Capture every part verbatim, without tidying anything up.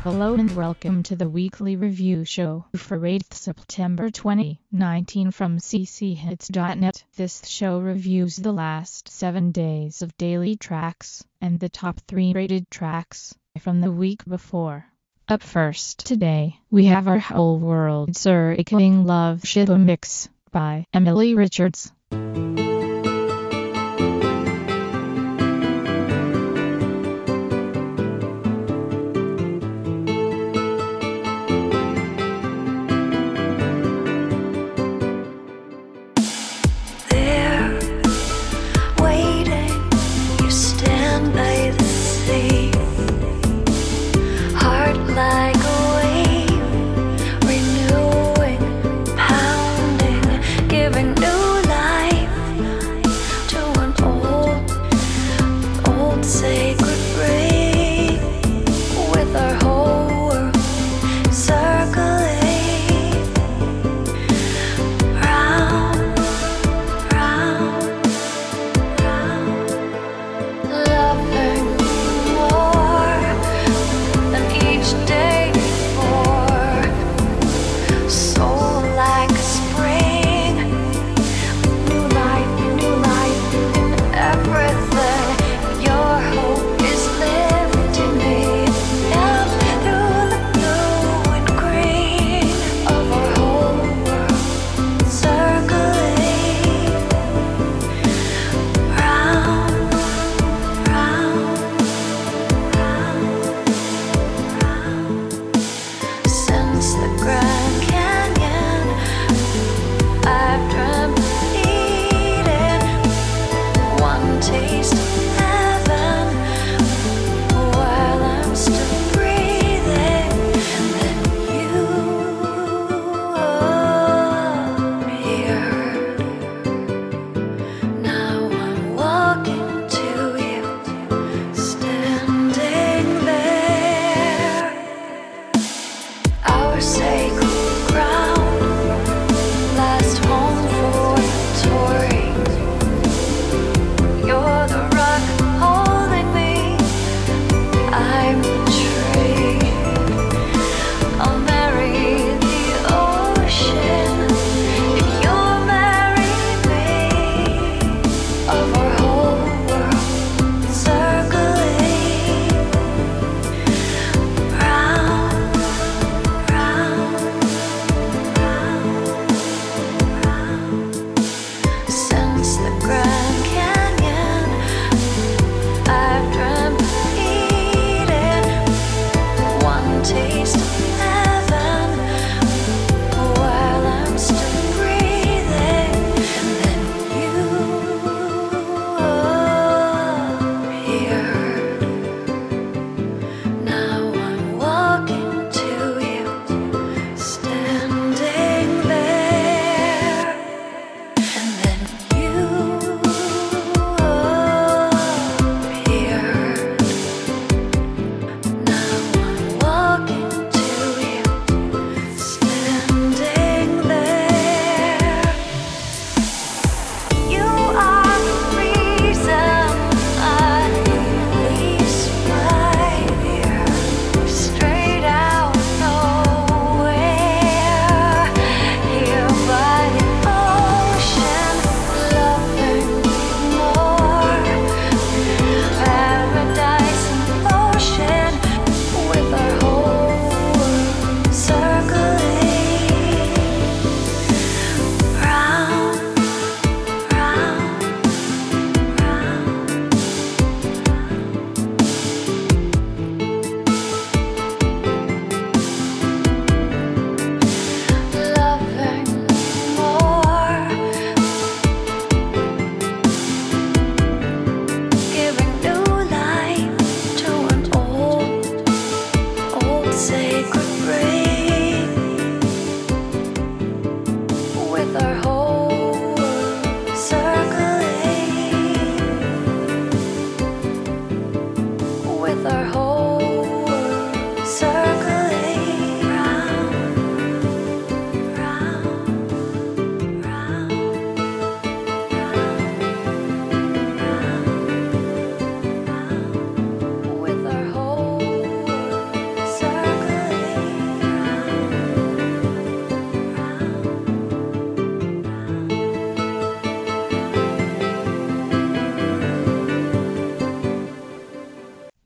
Hello and welcome to the weekly review show for eighth September twenty nineteen from c c hits dot net. This show reviews the last seven days of daily tracks and the top three rated tracks from the week before. Up first today, we have Our Whole World Circling Love Shiba Mix by Emily Richards. Giving new life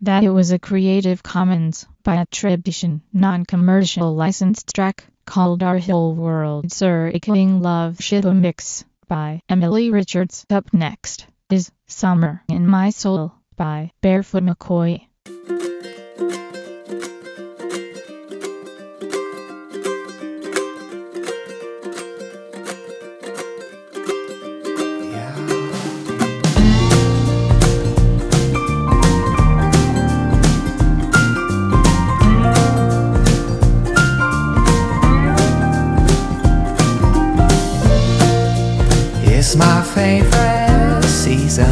that it was a Creative Commons by attribution, non-commercial licensed track called Our Whole World Circling Love Shiba Mix by Emily Richards. Up next is Summer in My Soul by Barefoot McCoy. It's my favorite season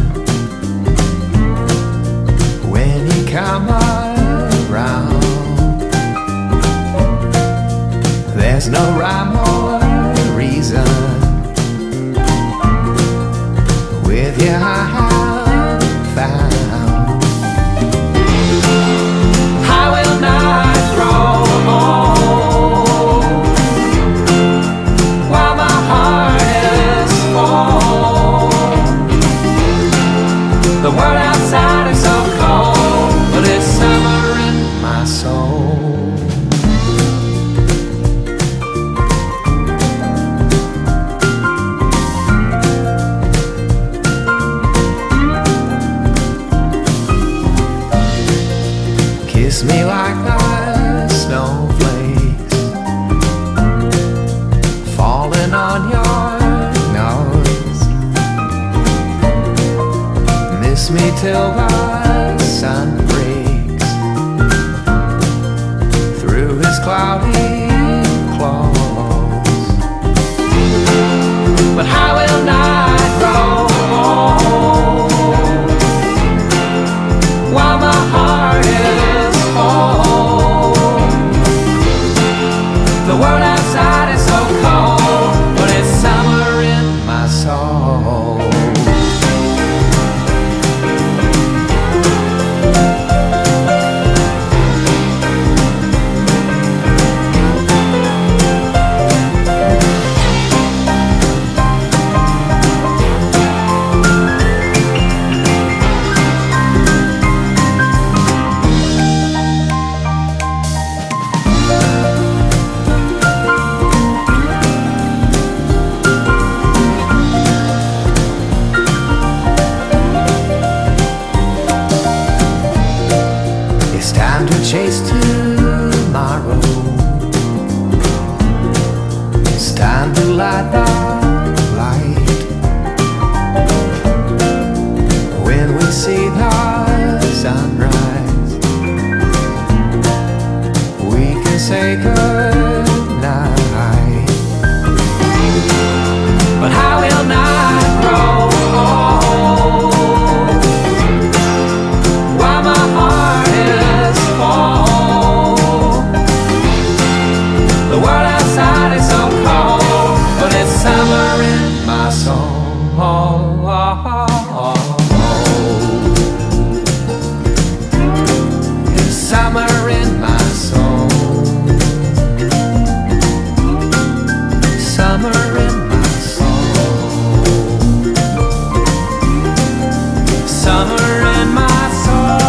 when you come around. There's no rhyme or reason with you I have found. I will not grow old while my heart the world outside is so cold, but it's summer in my soul. Kiss me like the snowflakes falling on your nose. Miss me till the sun breaks through his cloudy clothes. But I will not grow old while my heart is full. The world outside is so cold, but it's summer in my soul. Chase tomorrow. It's time to light the light. When we see the sunrise, we can say good night. But I will not grow old while my heart is full. The world outside is so cold, but it's summer in my soul. It's summer in my soul. Summer in my soul. Summer in my soul.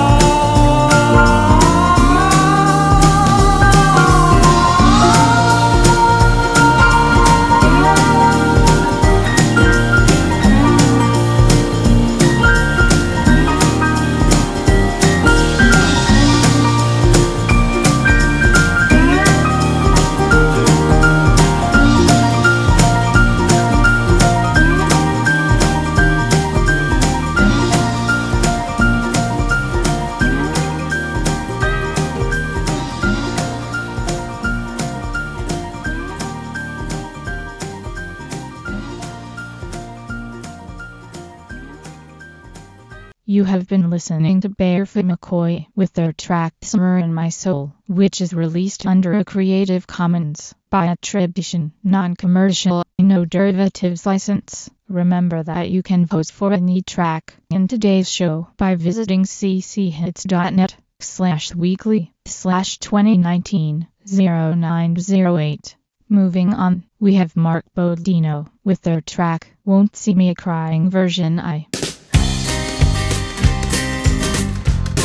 You have been listening to Barefoot McCoy with their track Summer in My Soul, which is released under a Creative Commons by attribution, non-commercial, no derivatives license. Remember that you can vote for any track in today's show by visiting cchits.net slash weekly slash 2019 0908. Moving on, we have Mark Bodino with their track Won't See Me Crying version I.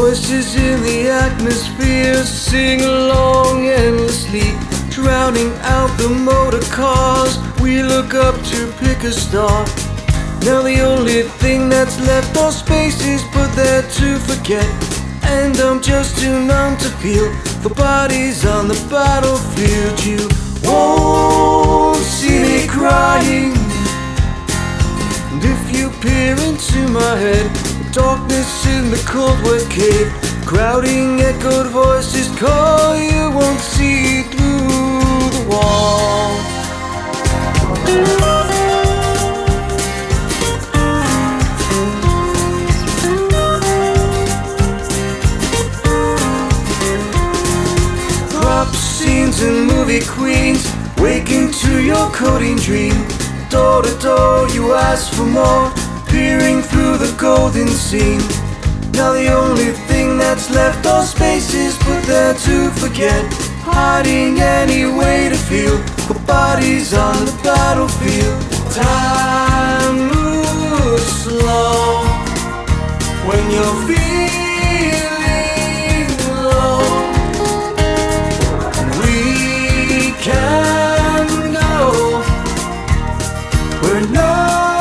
Voices in the atmosphere sing along endlessly, drowning out the motor cars. We look up to pick a star. Now the only thing that's left are spaces put there to forget, and I'm just too numb to feel the bodies on the battlefield. You won't see me crying, and if you peer into my head, darkness in the cold wet cave, crowding echoed voices call. You won't see through the wall. Crop scenes and movie queens, waking to your coding dream. Door to door you ask for more, peering through the golden scene. Now the only thing that's left are spaces put there to forget, hiding any way to feel the bodies on the battlefield. Time moves slow when you're feeling low. We can go where no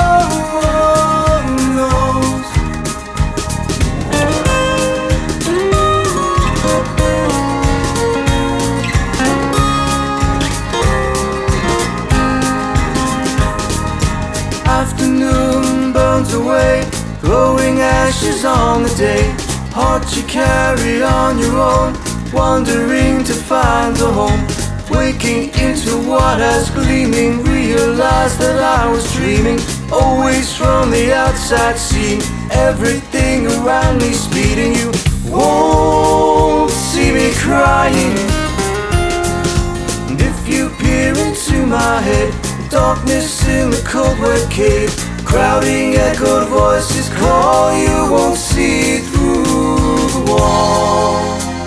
away, throwing ashes on the day. Hard to carry on your own, wandering to find a home. Waking into what has gleaming, realized that I was dreaming. Always from the outside, seeing everything around me speeding. You won't see me crying, and if you peer into my head, darkness in the cold wet cave, crowding echoed voices call. You won't see through the wall.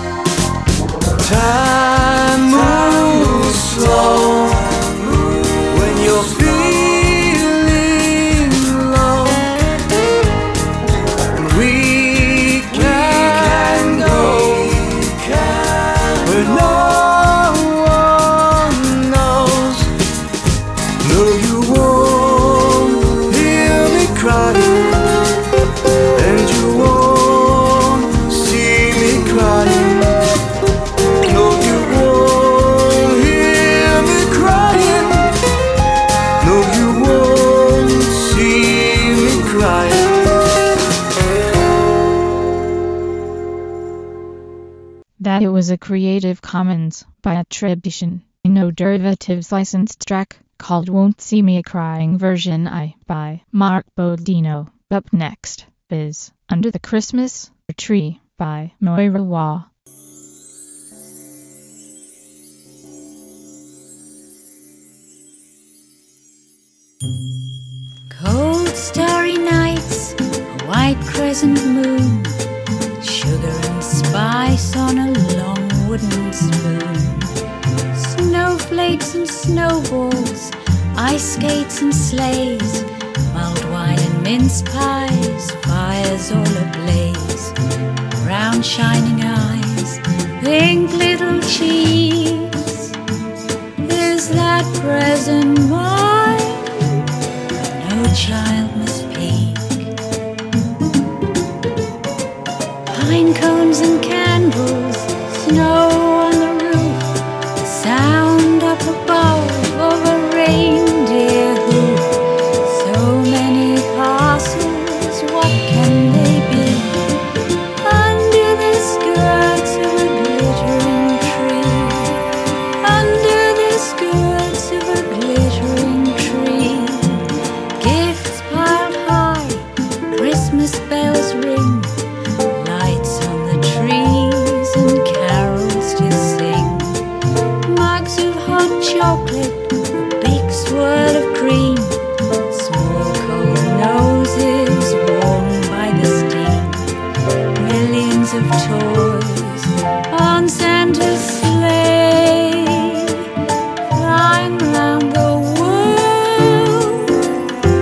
Time moves slow when you're feeling low. We can go where no one knows. No, you won't crying, and you won't see me crying. No, you won't hear me crying. No, you won't see me crying. That it was a Creative Commons by attribution, no derivatives licensed track called Won't See Me Crying version I by Mark Bodino. Up next is Under the Christmas Tree by Moira Waugh. Cold starry nights, a white crescent moon, sugar and spice on a long wooden spoon. Snowflakes and snowballs, ice skates and sleighs, mulled wine and mince pies, fires all ablaze. Round shining eyes, pink little cheeks. Is that present mine? No child must peek. Pine cones and candles, snow on the roof, the sound up above of a reindeer hoof. So many parcels, what can they be? Under the skirts of a glittering tree, under the skirts of a glittering tree. Gifts piled high, Christmas bells ring, lights on the trees and carols to sing. Mugs of hot chocolate, a big swirl of cream, small cold noses warmed by the steam. Millions of toys on Santa's sleigh, flying round the world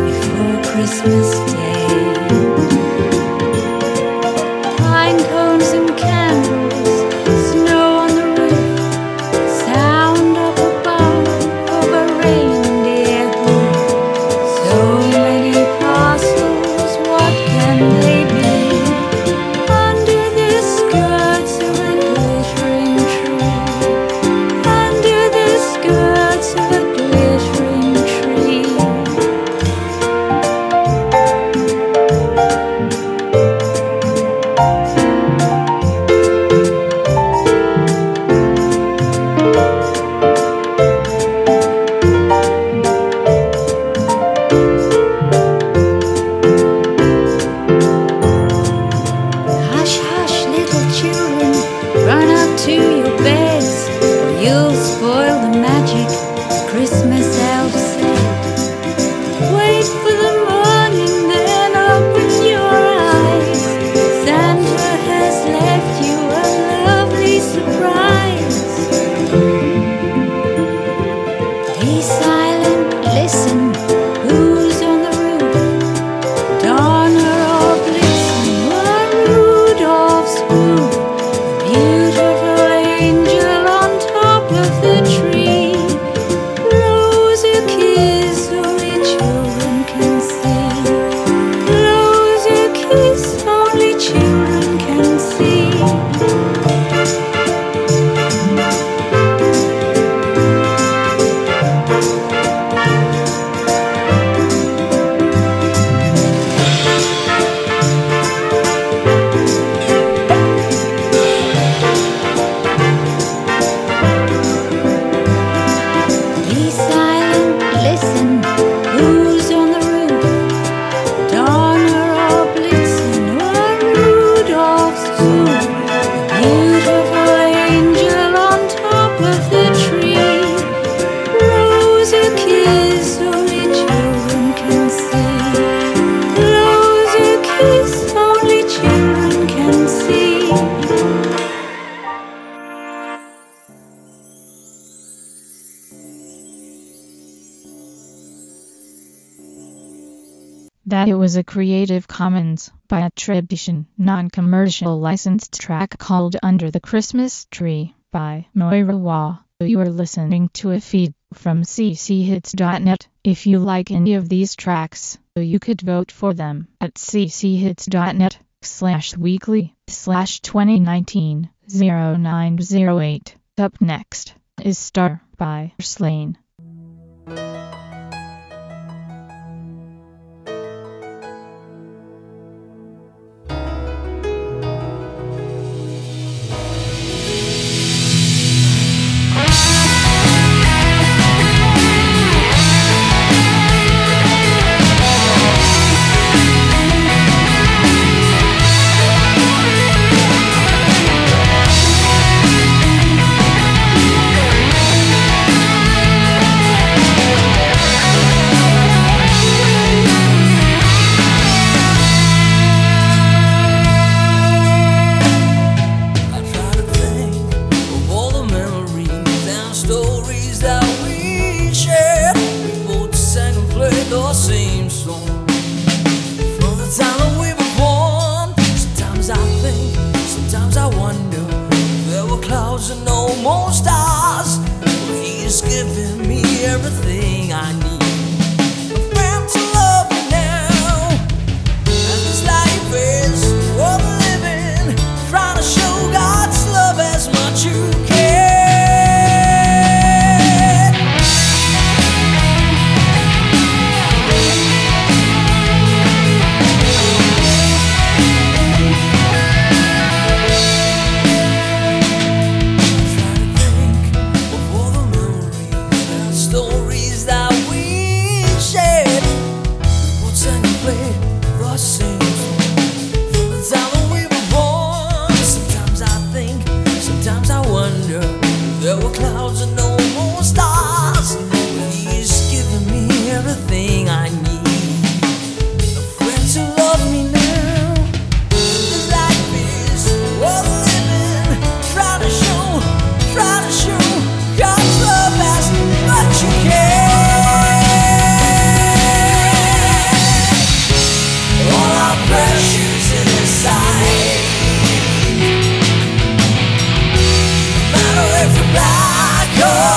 before Christmas Day. Pine cones that it was a Creative Commons by attribution, non-commercial licensed track called Under the Christmas Tree by Moira Waugh. You are listening to a feed from c c hits dot net. If you like any of these tracks, you could vote for them at c c hits dot net slash weekly slash twenty nineteen oh nine oh eight. Up next is Star by Slain. Black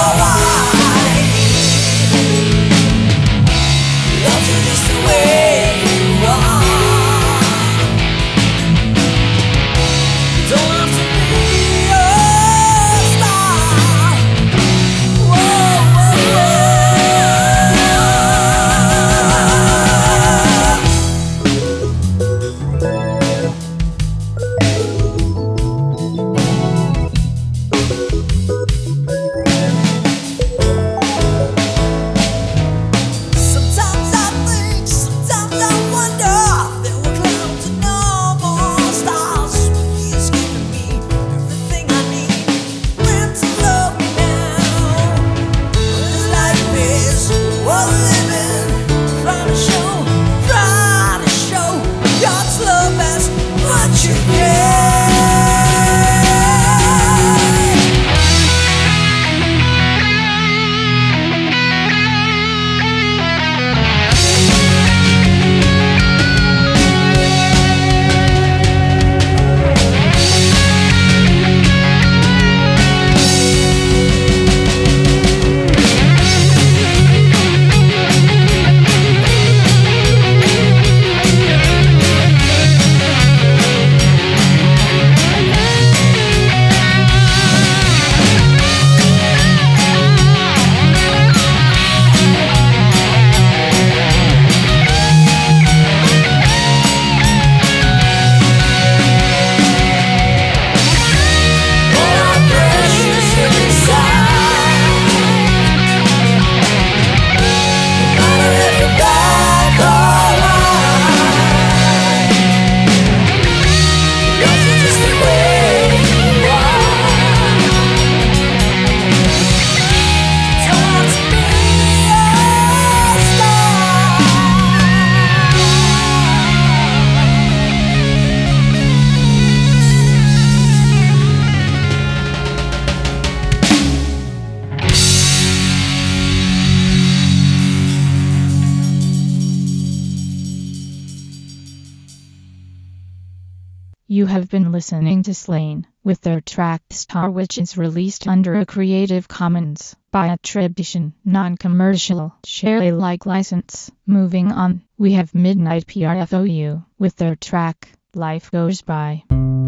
You have been listening to Slain with their track Star, which is released under a Creative Commons by attribution, non-commercial, share Alike license. Moving on, we have Midnight P R F O U with their track Life Goes By.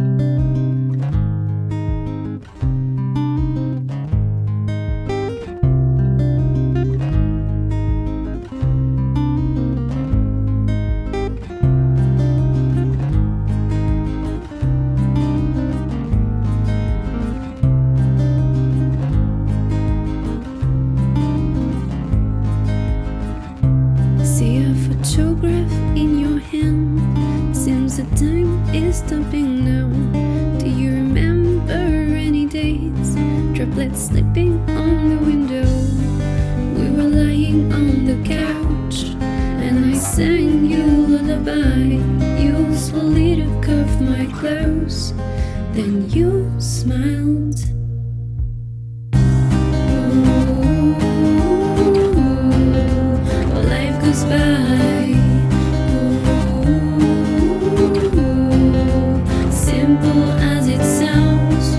Stopping now. Do you remember any days? Droplets slipping on the window. We were lying on the couch, and I sang you a lullaby. You slowly took off my clothes, then you smiled. Oh, life goes by. As it sounds,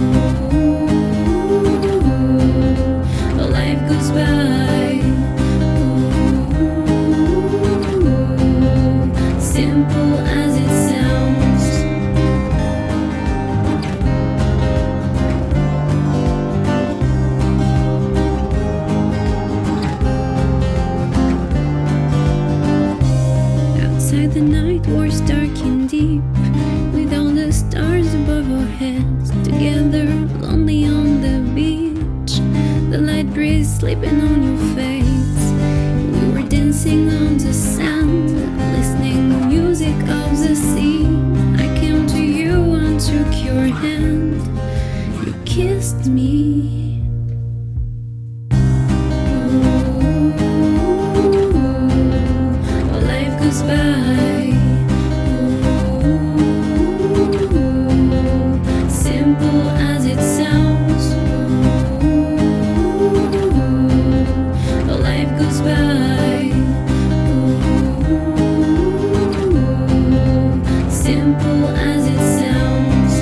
oh, life goes by. Oh, simple as it sounds. Outside the night was dark and deep, with all the stars above our heads, together lonely on the beach, the light breeze sleeping on your face. We were dancing on the sand, listening to music of the sea. I came to you and took your hand, you kissed me. Oh, life goes by. As it sounds, oh, life goes by. Oh, simple as it sounds.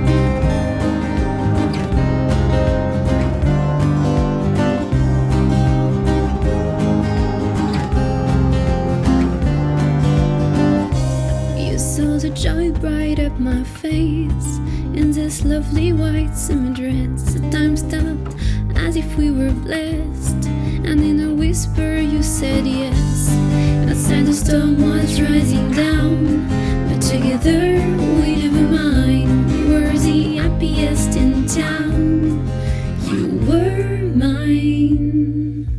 You saw the joy bright up my face in this lovely white summer dress. The time stopped as if we were blessed, and in a whisper you said yes. Outside the storm was rising down, but together we never mind. We were the happiest in town. You were mine.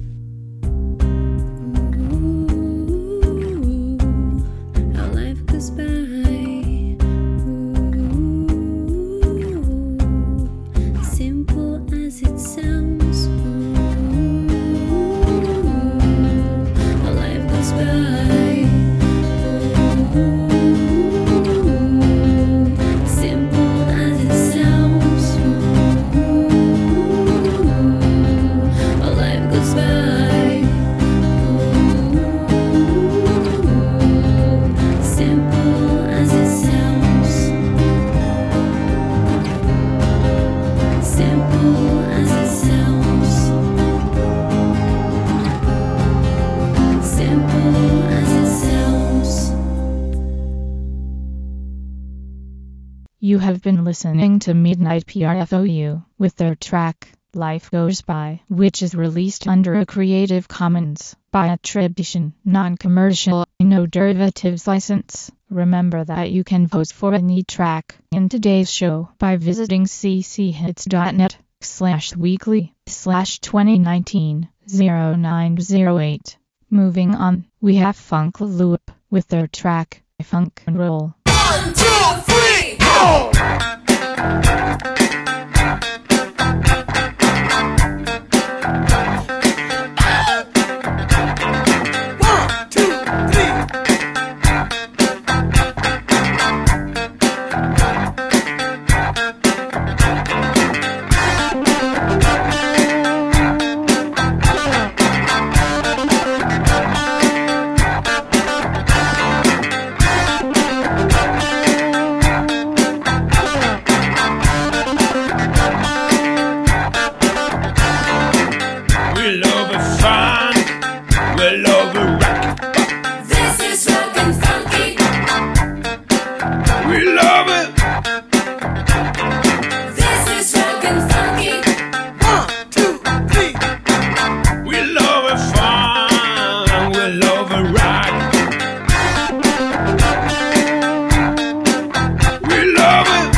Ooh, how life goes by. You have been listening to Midnight P R F O U with their track Life Goes By, which is released under a Creative Commons by attribution, non-commercial, no derivatives license. Remember that you can vote for any track in today's show by visiting cchits.net slash weekly slash 2019 0908. Moving on, we have Funk Loop with their track Funk and Roll. One, two, three, go! fun. We love a rock. This is rock and funky. We love it. This is rock and funky. One, two, three. We love a fun. We love a rock. We love it.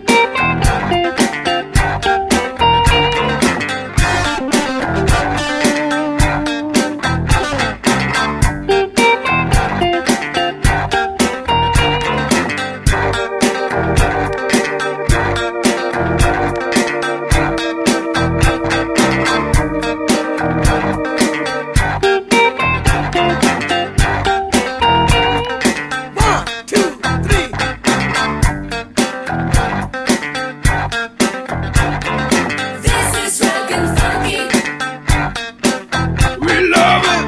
One, two, three. This is rock and funky. We love it.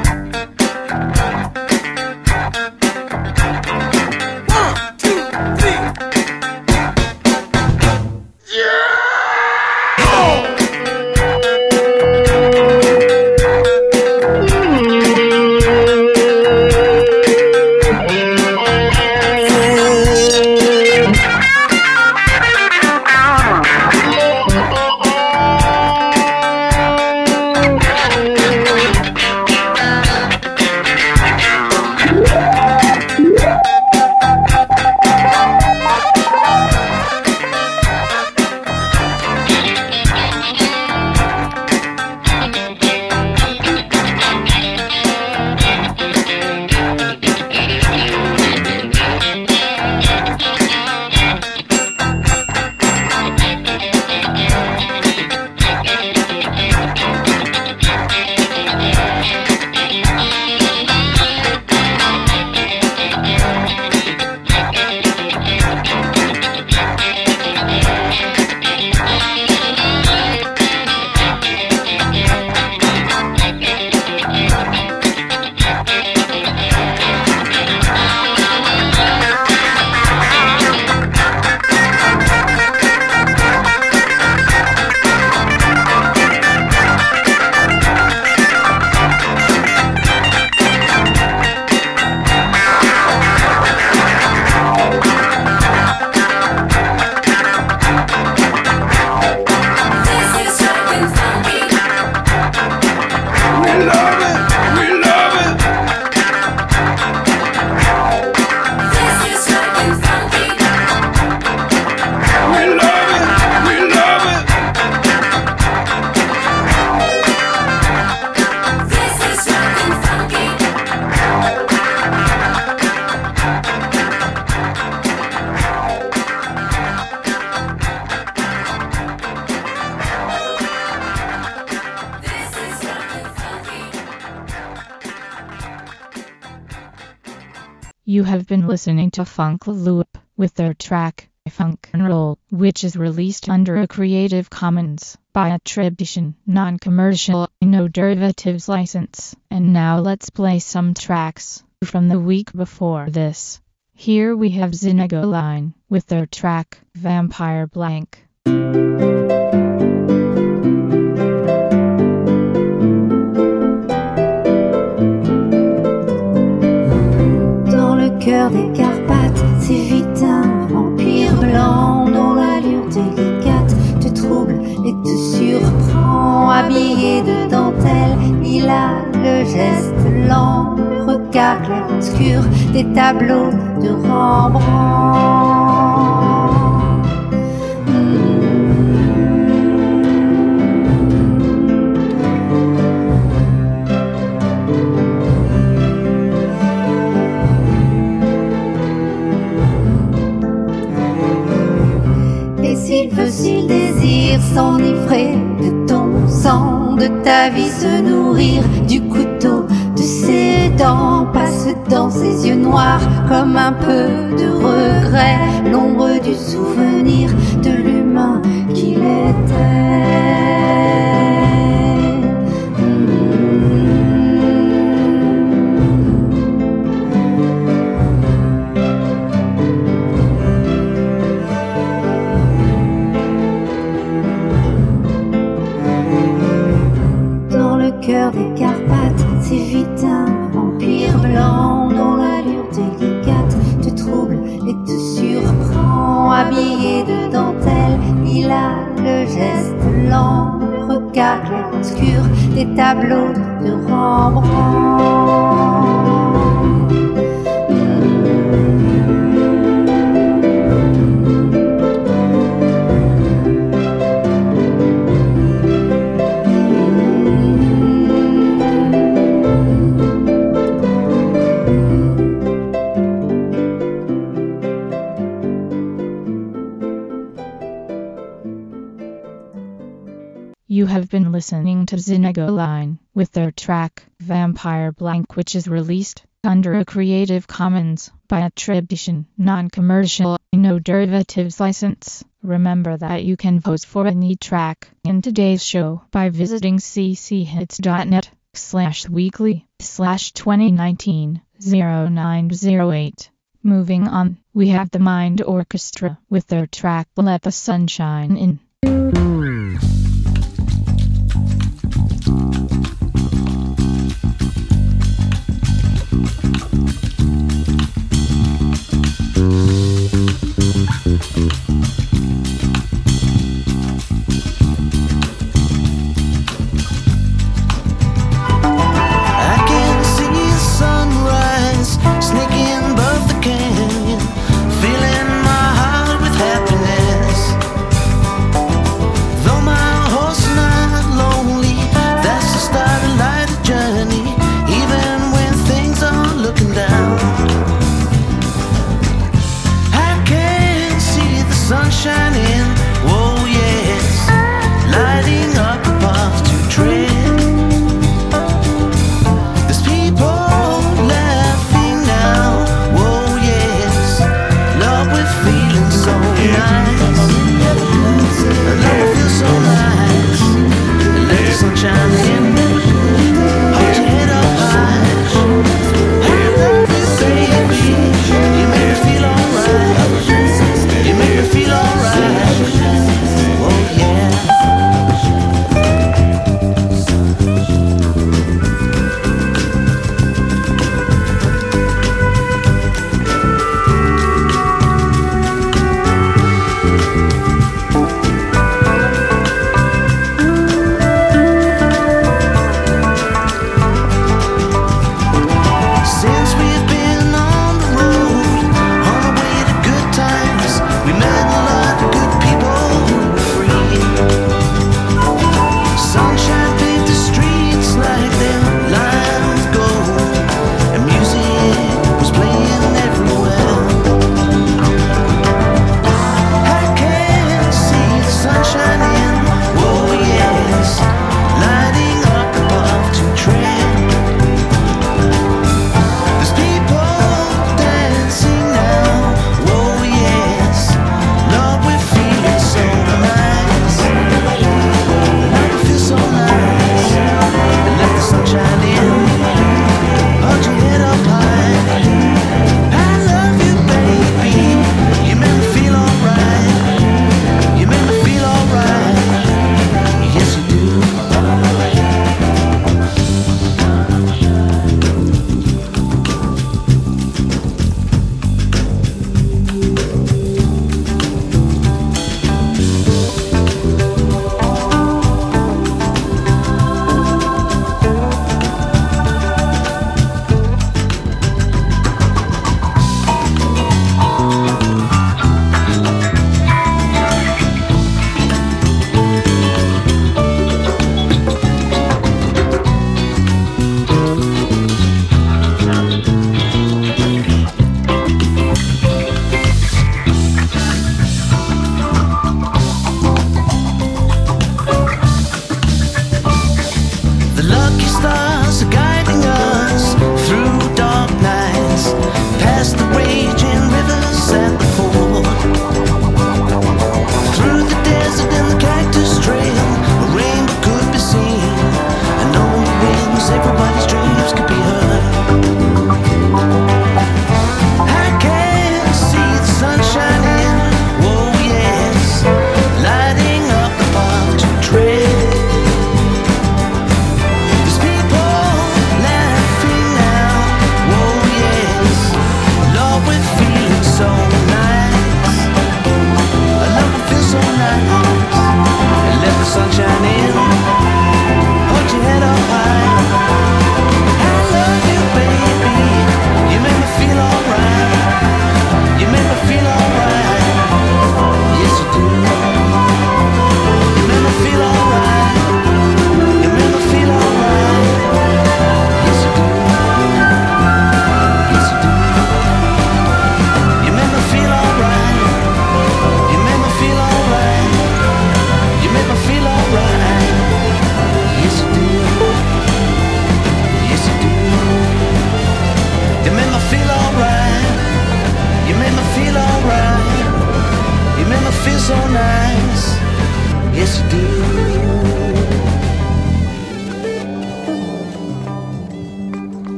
One, two, three. This is rock and funky. We love it. We love it. This is rock and funky. We love it. We love it. This is rock and funky. This is rock and funky. You have been listening to Funk Loop with their track Funk and Roll, which is released under a Creative Commons by attribution, non-commercial, no derivatives license. And now let's play some tracks from the week before this. Here we have Zinagoline with their track Vampire Blank. Dans le cœur des Carpates s'évite un vampire blanc dont l'allure délicate te trouble et te surprend. Habillé de dentelle, il a le geste lent, le regard clair-obscur des tableaux de Rembrandt. Et s'il veut, s'il désire s'enivrer de ton sang, de ta vie se nourrir du couteau de ses dents, passe dans ses yeux noirs comme un peu de regret, l'ombre du souvenir de l'humain qu'il était. cœur des Carpates, c'est vite un vampire blanc dont l'allure délicate te trouble et te surprend. Habillé de dentelle, il a le geste lent, le regard clair-obscur des tableaux de Rembrandt. You have been listening to Zynegoline with their track Vampire Blank, which is released under a Creative Commons by attribution, non-commercial, no derivatives license. Remember that you can vote for any track in today's show by visiting cchits.net slash weekly slash 2019 0908. Moving on, we have the Mind Orchestra with their track Let the Sunshine In.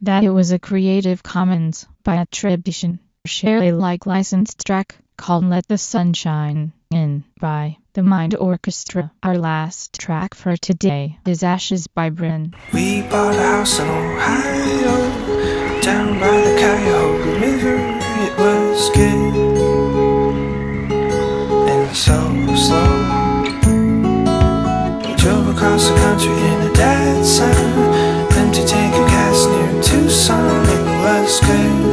that it was a Creative Commons by attribution, share Alike licensed track called Let the Sun Shine In by The Mind Orchestra. Our last track for today is Ashes by Bryn. We bought a house in Ohio, down by the Cuyahoga River. It was good and so slow. We drove across the country in a dead sun, empty tank of gas near Tucson. It was good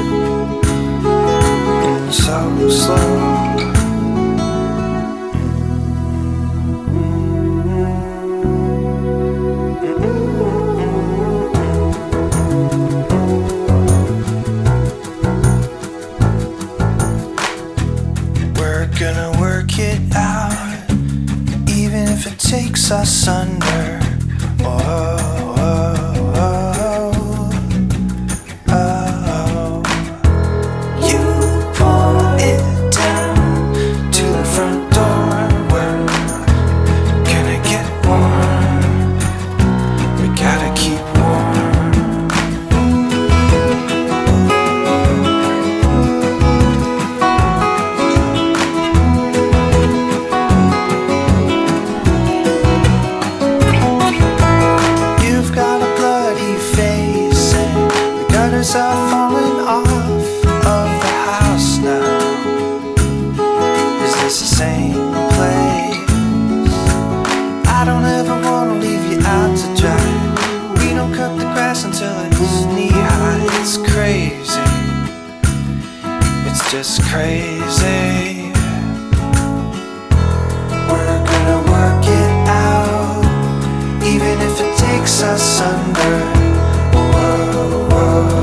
and so slow. Gonna work it out, even if it takes us under. Oh, oh, oh, oh. You pull it down to the front door. We're gonna get warm. We gotta keep warm. Are falling off of the house now. Is this the same place? I don't ever wanna leave you out to dry. We don't cut the grass until it's knee high. It's crazy. It's just crazy. We're gonna work it out, even if it takes us under. Whoa, whoa.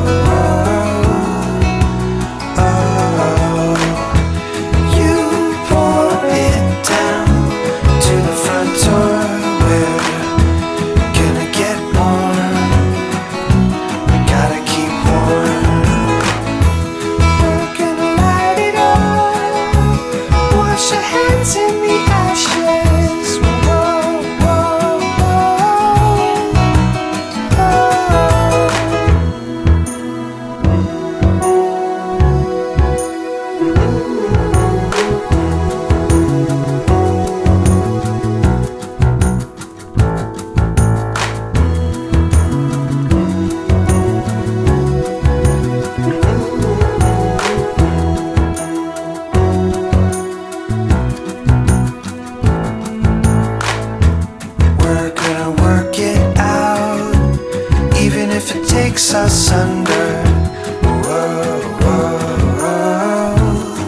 Us under. Whoa, whoa, whoa.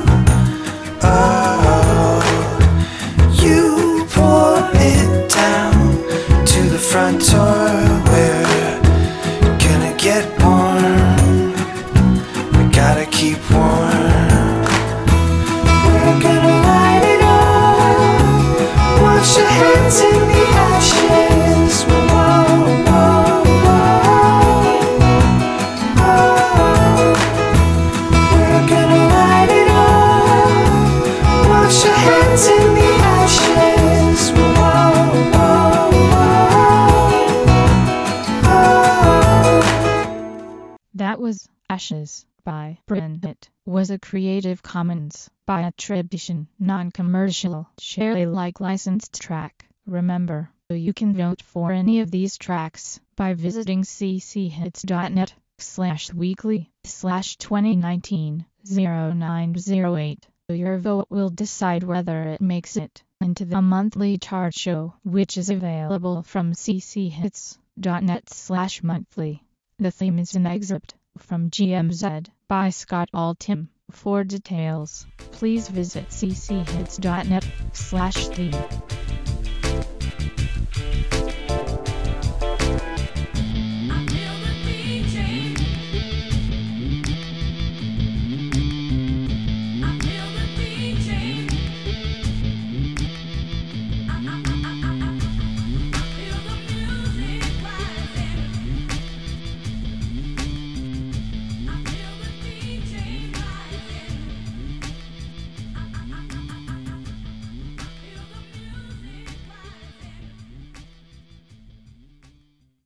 Oh, you pour it down to the front door. We're gonna get warm. We gotta keep warm. We're gonna light it up. Wash your hands in the ashes. Whoa, whoa. In the ashes. Whoa, whoa, whoa. That was Ashes by Bryn. It was a Creative Commons by attribution, non-commercial, share Alike licensed track. Remember, you can vote for any of these tracks by visiting cchits.net slash weekly slash 2019 0908. Your vote will decide whether it makes it into the monthly chart show, which is available from cchits.net slash monthly. The theme is an excerpt from G M Z by Scott Altham. For details, please visit cchits.net slash theme.